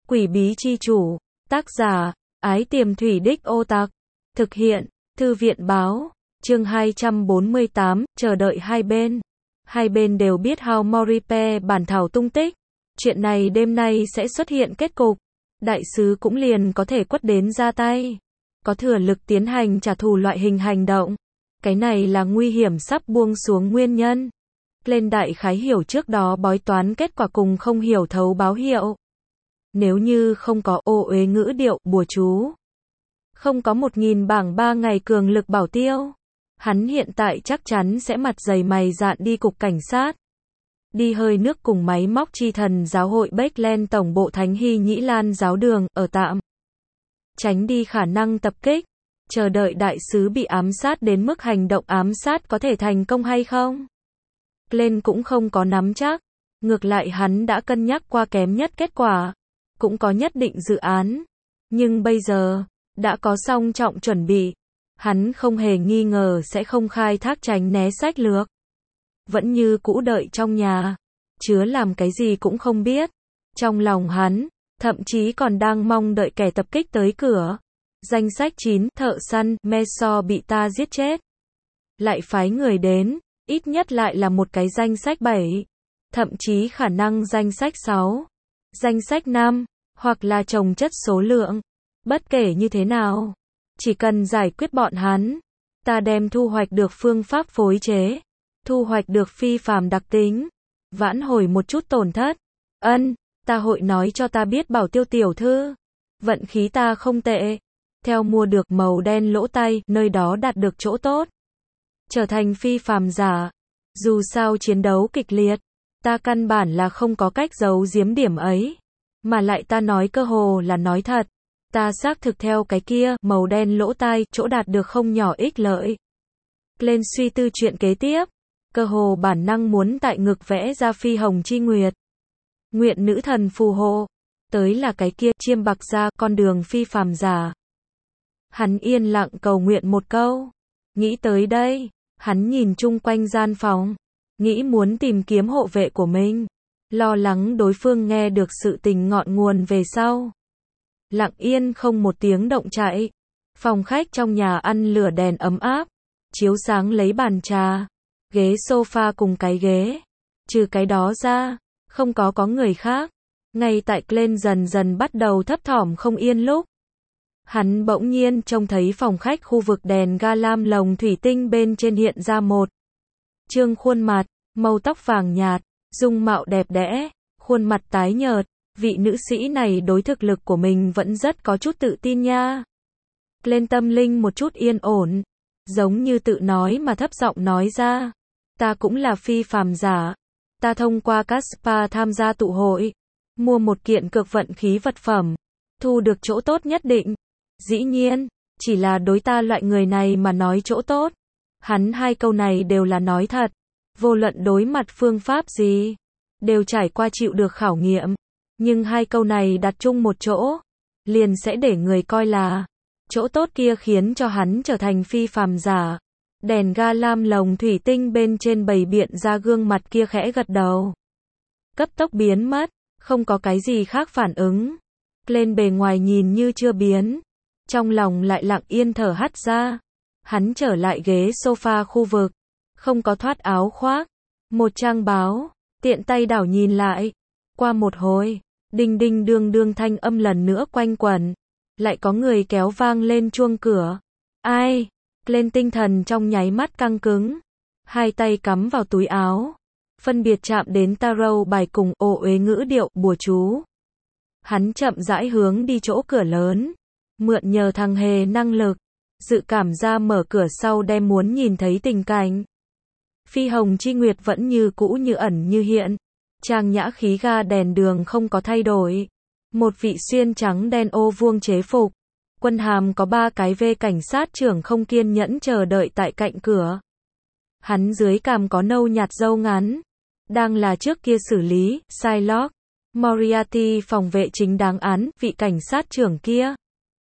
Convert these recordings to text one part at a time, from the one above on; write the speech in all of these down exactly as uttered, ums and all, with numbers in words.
Quỷ bí chi chủ, tác giả, Ái Tiềm Thủy Đích Ô Tạc, thực hiện, Thư viện báo, chương hai trăm bốn mươi tám, chờ đợi hai bên. Hai bên đều biết How Moripe bản thảo tung tích. Chuyện này đêm nay sẽ xuất hiện kết cục. Đại sứ cũng liền có thể quất đến ra tay. Có thừa lực tiến hành trả thù loại hình hành động. Cái này là nguy hiểm sắp buông xuống nguyên nhân. Lên đại khái hiểu trước đó bói toán kết quả cùng không hiểu thấu báo hiệu. Nếu như không có ô uế ngữ điệu, bùa chú. Không có một nghìn bảng ba ngày cường lực bảo tiêu. Hắn hiện tại chắc chắn sẽ mặt dày mày dạn đi cục cảnh sát. Đi hơi nước cùng máy móc chi thần giáo hội Beckland tổng bộ Thánh Hy Nhĩ Lan giáo đường, ở tạm. Tránh đi khả năng tập kích. Chờ đợi đại sứ bị ám sát đến mức hành động ám sát có thể thành công hay không. Glenn cũng không có nắm chắc. Ngược lại hắn đã cân nhắc qua kém nhất kết quả. Cũng có nhất định dự án. Nhưng bây giờ, đã có song trọng chuẩn bị. Hắn không hề nghi ngờ sẽ không khai thác tránh né sách lược. Vẫn như cũ đợi trong nhà. Chứa làm cái gì cũng không biết. Trong lòng hắn, thậm chí còn đang mong đợi kẻ tập kích tới cửa. Danh sách chín, thợ săn, Meso bị ta giết chết. Lại phái người đến, ít nhất lại là một cái danh sách bảy. Thậm chí khả năng danh sách sáu. Danh sách năm, hoặc là chồng chất số lượng. Bất kể như thế nào, chỉ cần giải quyết bọn hắn, ta đem thu hoạch được phương pháp phối chế, thu hoạch được phi phàm đặc tính, vãn hồi một chút tổn thất. Ân, ta hội nói cho ta biết bảo tiêu tiểu thư. Vận khí ta không tệ. Theo mua được màu đen lỗ tay, nơi đó đạt được chỗ tốt. Trở thành phi phàm giả. Dù sao chiến đấu kịch liệt, ta căn bản là không có cách giấu giếm điểm ấy. Mà lại ta nói cơ hồ là nói thật. Ta xác thực theo cái kia, màu đen lỗ tai, chỗ đạt được không nhỏ ích lợi. Lên suy tư chuyện kế tiếp. Cơ hồ bản năng muốn tại ngực vẽ ra phi hồng chi nguyệt. Nguyện nữ thần phù hộ. Tới là cái kia, chiêm bạc ra, con đường phi phàm giả. Hắn yên lặng cầu nguyện một câu. Nghĩ tới đây, hắn nhìn chung quanh gian phòng. Nghĩ muốn tìm kiếm hộ vệ của mình. Lo lắng đối phương nghe được sự tình ngọn nguồn về sau. Lặng yên không một tiếng động chạy. Phòng khách trong nhà ăn lửa đèn ấm áp. Chiếu sáng lấy bàn trà. Ghế sofa cùng cái ghế. Trừ cái đó ra, không có có người khác. Ngay tại Glenn dần dần bắt đầu thấp thỏm không yên lúc. Hắn bỗng nhiên trông thấy phòng khách khu vực đèn ga lam lồng thủy tinh bên trên hiện ra một trương khuôn mặt, màu tóc vàng nhạt, dung mạo đẹp đẽ, khuôn mặt tái nhợt. Vị nữ sĩ này đối thực lực của mình vẫn rất có chút tự tin nha. Lên tâm linh một chút yên ổn. Giống như tự nói mà thấp giọng nói ra. Ta cũng là phi phàm giả. Ta thông qua các spa tham gia tụ hội. Mua một kiện cực vận khí vật phẩm. Thu được chỗ tốt nhất định. Dĩ nhiên, chỉ là đối ta loại người này mà nói chỗ tốt. Hắn hai câu này đều là nói thật. Vô luận đối mặt phương pháp gì, đều trải qua chịu được khảo nghiệm. Nhưng hai câu này đặt chung một chỗ, liền sẽ để người coi là chỗ tốt kia khiến cho hắn trở thành phi phàm giả. Đèn ga lam lồng thủy tinh bên trên bày biện ra gương mặt kia khẽ gật đầu. Cấp tốc biến mất, không có cái gì khác phản ứng. Lên bề ngoài nhìn như chưa biến. Trong lòng lại lặng yên thở hắt ra. Hắn trở lại ghế sofa khu vực. Không có thoát áo khoác. Một trang báo. Tiện tay đảo nhìn lại. Qua một hồi. Đinh đinh đương đương thanh âm lần nữa quanh quẩn. Lại có người kéo vang lên chuông cửa. Ai? Lên tinh thần trong nháy mắt căng cứng. Hai tay cắm vào túi áo. Phân biệt chạm đến tarot bài cùng ô uế ngữ điệu, bùa chú. Hắn chậm rãi hướng đi chỗ cửa lớn. Mượn nhờ thằng hề năng lực. Dự cảm ra mở cửa sau đem muốn nhìn thấy tình cảnh. Phi hồng chi nguyệt vẫn như cũ như ẩn như hiện. Trang nhã khí ga đèn đường không có thay đổi. Một vị xuyên trắng đen ô vuông chế phục. Quân hàm có ba cái V cảnh sát trưởng không kiên nhẫn chờ đợi tại cạnh cửa. Hắn dưới cằm có nâu nhạt râu ngắn. Đang là trước kia xử lý, Shylock Moriarty phòng vệ chính đáng án, vị cảnh sát trưởng kia.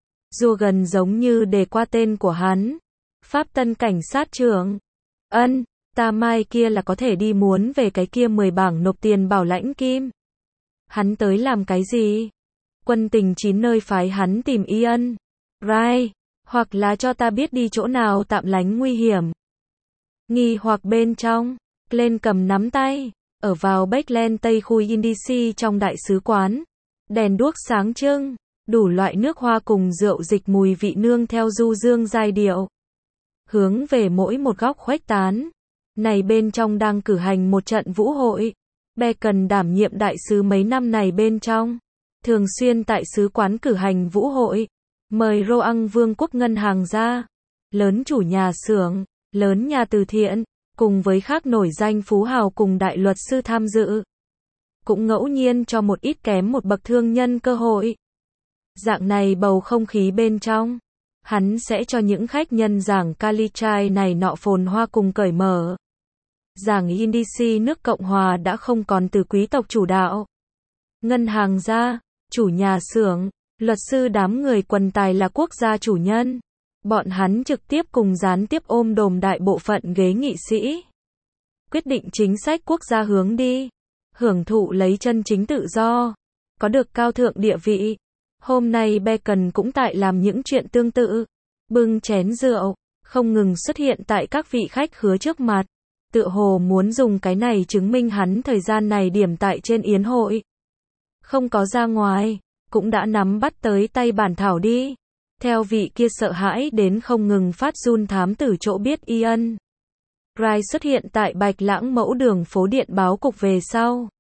Dù gần giống như đề qua tên của hắn. Pháp tân cảnh sát trưởng. Ân, ta mai kia là có thể đi muốn về cái kia mười bảng nộp tiền bảo lãnh kim. Hắn tới làm cái gì? Quân tình chín nơi phái hắn tìm Ian Wright, hoặc là cho ta biết đi chỗ nào tạm lánh nguy hiểm. Nghi hoặc bên trong, Glenn cầm nắm tay, ở vào Backland Tây khu Indici trong đại sứ quán. Đèn đuốc sáng trưng, đủ loại nước hoa cùng rượu dịch mùi vị nương theo du dương giai điệu. Hướng về mỗi một góc khuếch tán. Này bên trong đang cử hành một trận vũ hội. Bacon đảm nhiệm đại sứ mấy năm này bên trong. Thường xuyên tại sứ quán cử hành vũ hội. Mời Roang Vương quốc ngân hàng ra. Lớn chủ nhà xưởng, lớn nhà từ thiện, cùng với khác nổi danh phú hào cùng đại luật sư tham dự. Cũng ngẫu nhiên cho một ít kém một bậc thương nhân cơ hội. Dạng này bầu không khí bên trong. Hắn sẽ cho những khách nhân giảng Kalichai này nọ phồn hoa cùng cởi mở. Giảng Indici nước Cộng Hòa đã không còn từ quý tộc chủ đạo. Ngân hàng gia, chủ nhà xưởng, luật sư đám người quần tài là quốc gia chủ nhân. Bọn hắn trực tiếp cùng gián tiếp ôm đồm đại bộ phận ghế nghị sĩ. Quyết định chính sách quốc gia hướng đi. Hưởng thụ lấy chân chính tự do. Có được cao thượng địa vị. Hôm nay Bacon cũng tại làm những chuyện tương tự. Bưng chén rượu, không ngừng xuất hiện tại các vị khách khứa trước mặt. Tựa hồ muốn dùng cái này chứng minh hắn thời gian này điểm tại trên yến hội. Không có ra ngoài, cũng đã nắm bắt tới tay bản thảo đi. Theo vị kia sợ hãi đến không ngừng phát run thám tử chỗ biết Ian Wright xuất hiện tại Bạch Lãng mẫu đường phố điện báo cục về sau.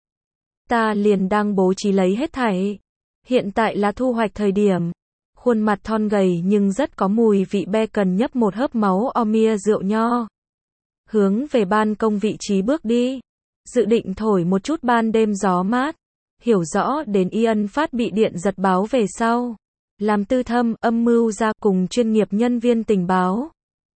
Ta liền đang bố trí lấy hết thảy. Hiện tại là thu hoạch thời điểm. Khuôn mặt thon gầy nhưng rất có mùi vị Bacon nhấp một hớp máu Omia rượu nho. Hướng về ban công vị trí bước đi. Dự định thổi một chút ban đêm gió mát. Hiểu rõ đến Ian phát bị điện giật báo về sau. Làm tư thâm, âm mưu ra cùng chuyên nghiệp nhân viên tình báo.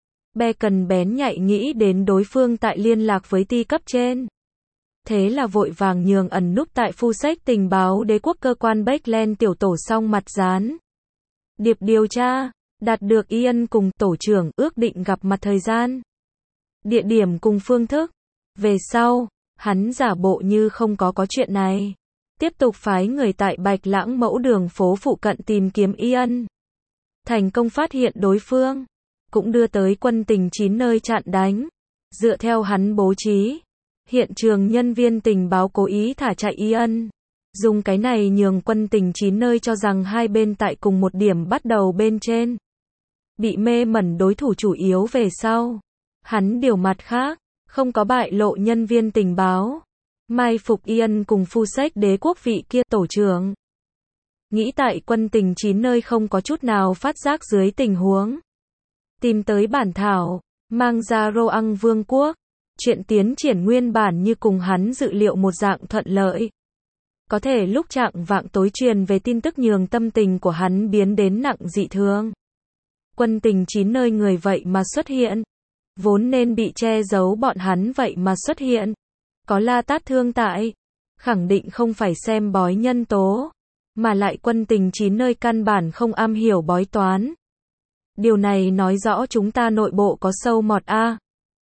Bacon bén nhạy nghĩ đến đối phương tại liên lạc với ti cấp trên. Thế là vội vàng nhường ẩn núp tại phu sách tình báo đế quốc cơ quan Backland tiểu tổ xong mặt dán. Điệp điều tra, đạt được Ian cùng tổ trưởng ước định gặp mặt thời gian. Địa điểm cùng phương thức. Về sau, hắn giả bộ như không có có chuyện này. Tiếp tục phái người tại Bạch Lãng mẫu đường phố phụ cận tìm kiếm Ian. Thành công phát hiện đối phương. Cũng đưa tới quân tình chín nơi chặn đánh. Dựa theo hắn bố trí. Hiện trường nhân viên tình báo cố ý thả chạy Ian. Dùng cái này nhường quân tình chín nơi cho rằng hai bên tại cùng một điểm bắt đầu bên trên. Bị mê mẩn đối thủ chủ yếu về sau. Hắn điều mặt khác. Không có bại lộ nhân viên tình báo. Mai phục Ian cùng phu sách đế quốc vị kia tổ trưởng. Nghĩ tại quân tình chín nơi không có chút nào phát giác dưới tình huống. Tìm tới bản thảo. Mang ra Roang Vương quốc. Chuyện tiến triển nguyên bản như cùng hắn dự liệu một dạng thuận lợi. Có thể lúc trạng vạng tối truyền về tin tức nhường tâm tình của hắn biến đến nặng dị thường. Quân tình chín nơi người vậy mà xuất hiện. Vốn nên bị che giấu bọn hắn vậy mà xuất hiện. Có La Tát Thương tại. Khẳng định không phải xem bói nhân tố. Mà lại quân tình chín nơi căn bản không am hiểu bói toán. Điều này nói rõ chúng ta nội bộ có sâu mọt a.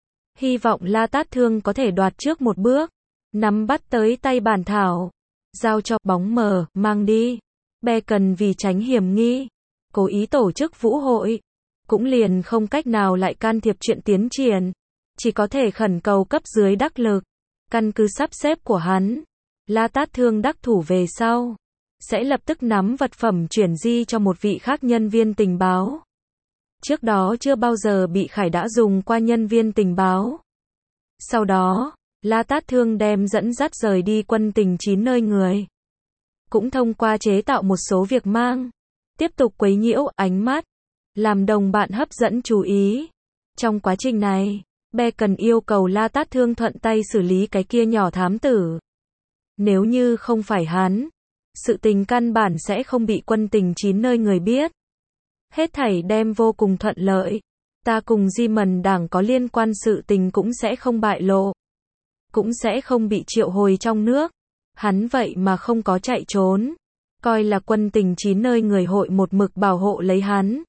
Hy vọng La Tát Thương có thể đoạt trước một bước. Nắm bắt tới tay bản thảo. Giao cho bóng mờ, mang đi. Bacon vì tránh hiểm nghi. Cố ý tổ chức vũ hội. Cũng liền không cách nào lại can thiệp chuyện tiến triển. Chỉ có thể khẩn cầu cấp dưới đắc lực. Căn cứ sắp xếp của hắn. La Tát Thương đắc thủ về sau. Sẽ lập tức nắm vật phẩm chuyển di cho một vị khác nhân viên tình báo. Trước đó chưa bao giờ bị Khải đã dùng qua nhân viên tình báo. Sau đó, La Tát Thương đem dẫn dắt rời đi quân tình chín nơi người. Cũng thông qua chế tạo một số việc mang. Tiếp tục quấy nhiễu ánh mắt. Làm đồng bạn hấp dẫn chú ý. Trong quá trình này, Bacon yêu cầu La Tát Thương thuận tay xử lý cái kia nhỏ thám tử. Nếu như không phải hắn, sự tình căn bản sẽ không bị quân tình chín nơi người biết. Hết thảy đem vô cùng thuận lợi. Ta cùng Di Mần đảng có liên quan sự tình cũng sẽ không bại lộ. Cũng sẽ không bị triệu hồi trong nước. Hắn vậy mà không có chạy trốn. Coi là quân tình chín nơi người hội một mực bảo hộ lấy hắn.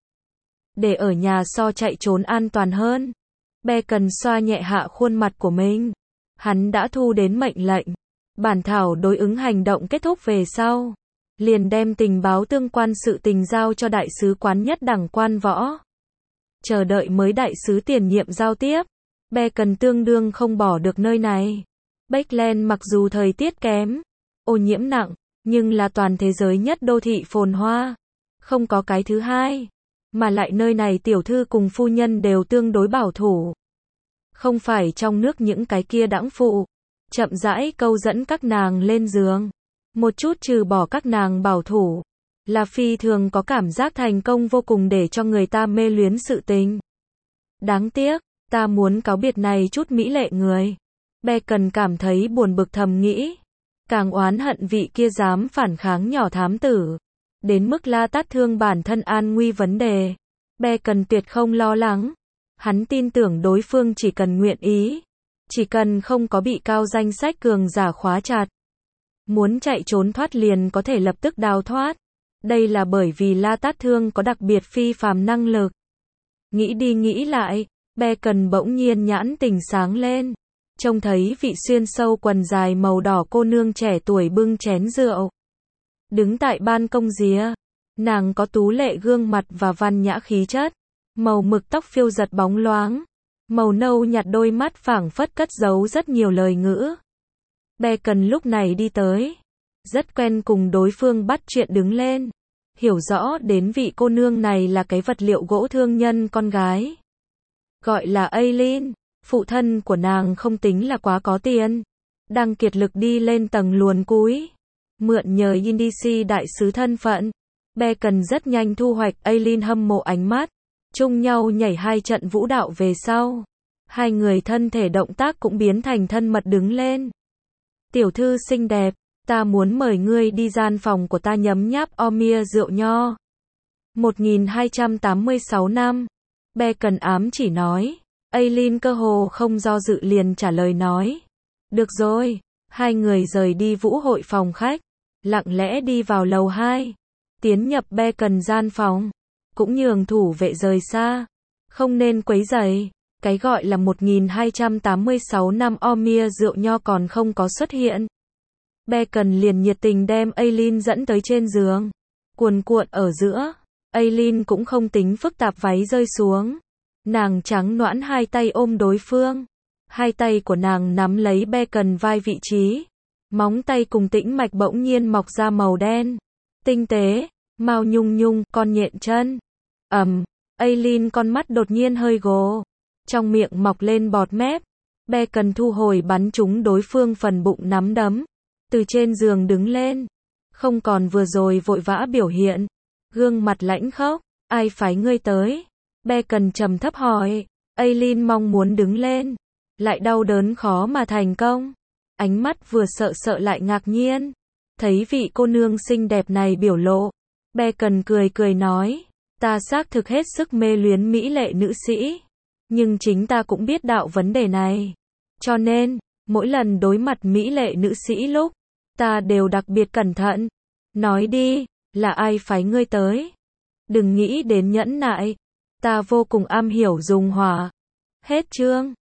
Để ở nhà so chạy trốn an toàn hơn. Bacon xoa nhẹ hạ khuôn mặt của mình. Hắn đã thu đến mệnh lệnh. Bản thảo đối ứng hành động kết thúc về sau. liền đem tình báo tương quan sự tình giao cho đại sứ quán nhất đẳng quan võ. Chờ đợi mới đại sứ tiền nhiệm giao tiếp. Bacon tương đương không bỏ được nơi này. Backland mặc dù thời tiết kém, ô nhiễm nặng, nhưng là toàn thế giới nhất đô thị phồn hoa. Không có cái thứ hai. Mà lại nơi này tiểu thư cùng phu nhân đều tương đối bảo thủ. Không phải trong nước những cái kia đãng phụ. Chậm rãi câu dẫn các nàng lên giường. Một chút trừ bỏ các nàng bảo thủ. Là phi thường có cảm giác thành công vô cùng để cho người ta mê luyến sự tình. Đáng tiếc, ta muốn cáo biệt này chút mỹ lệ người. Bacon cảm thấy buồn bực thầm nghĩ. Càng oán hận vị kia dám phản kháng nhỏ thám tử. Đến mức La Tát thương bản thân an nguy vấn đề. Bacon tuyệt không lo lắng. Hắn tin tưởng đối phương chỉ cần nguyện ý. Chỉ cần không có bị cao danh sách cường giả khóa chặt. Muốn chạy trốn thoát liền có thể lập tức đào thoát. Đây là bởi vì La Tát thương có đặc biệt phi phàm năng lực. Nghĩ đi nghĩ lại, Bacon bỗng nhiên nhãn tình sáng lên. Trông thấy vị xuyên sâu quần dài màu đỏ cô nương trẻ tuổi bưng chén rượu. Đứng tại ban công rìa. Nàng có tú lệ gương mặt và văn nhã khí chất. Màu mực tóc phiêu giật bóng loáng. Màu nâu nhạt đôi mắt phảng phất cất giấu rất nhiều lời ngữ. Bacon lúc này đi tới. Rất quen cùng đối phương bắt chuyện đứng lên. Hiểu rõ đến vị cô nương này là cái vật liệu gỗ thương nhân con gái. Gọi là Aileen. Phụ thân của nàng không tính là quá có tiền. Đang kiệt lực đi lên tầng luồn cúi. Mượn nhờ Indici đại sứ thân phận. Bacon rất nhanh thu hoạch Aileen hâm mộ ánh mắt. Chung nhau nhảy hai trận vũ đạo về sau. Hai người thân thể động tác cũng biến thành thân mật đứng lên. Tiểu thư xinh đẹp, ta muốn mời ngươi đi gian phòng của ta nhấm nháp Omia rượu nho. một nghìn hai trăm tám mươi sáu năm. Bacon ám chỉ nói. Aileen cơ hồ không do dự liền trả lời nói. Được rồi. Hai người rời đi vũ hội phòng khách. Lặng lẽ đi vào lầu hai. Tiến nhập Bacon gian phòng. Cũng nhường thủ vệ rời xa. Không nên quấy rầy. Cái gọi là một nghìn hai trăm tám mươi sáu năm Omia rượu nho còn không có xuất hiện. Bacon liền nhiệt tình đem Aileen dẫn tới trên giường. Cuồn cuộn ở giữa. Aileen cũng không tính phức tạp váy rơi xuống. Nàng trắng noãn hai tay ôm đối phương. Hai tay của nàng nắm lấy Bacon vai vị trí. Móng tay cùng tĩnh mạch bỗng nhiên mọc ra màu đen. Tinh tế, mao nhung nhung, con nhện chân. Ầm, um, Aileen con mắt đột nhiên hơi gồ. Trong miệng mọc lên bọt mép. Bacon thu hồi bắn trúng đối phương phần bụng nắm đấm. Từ trên giường đứng lên. Không còn vừa rồi vội vã biểu hiện. Gương mặt lãnh khốc. Ai phái ngươi tới? Bacon trầm thấp hỏi. Aileen mong muốn đứng lên. Lại đau đớn khó mà thành công. Ánh mắt vừa sợ sợ lại ngạc nhiên. Thấy vị cô nương xinh đẹp này biểu lộ. Bacon cười cười nói. Ta xác thực hết sức mê luyến mỹ lệ nữ sĩ. Nhưng chính ta cũng biết đạo vấn đề này. Cho nên, mỗi lần đối mặt mỹ lệ nữ sĩ lúc, ta đều đặc biệt cẩn thận. Nói đi, là ai phái ngươi tới? Đừng nghĩ đến nhẫn nại. Ta vô cùng am hiểu dùng hỏa. Hết chương.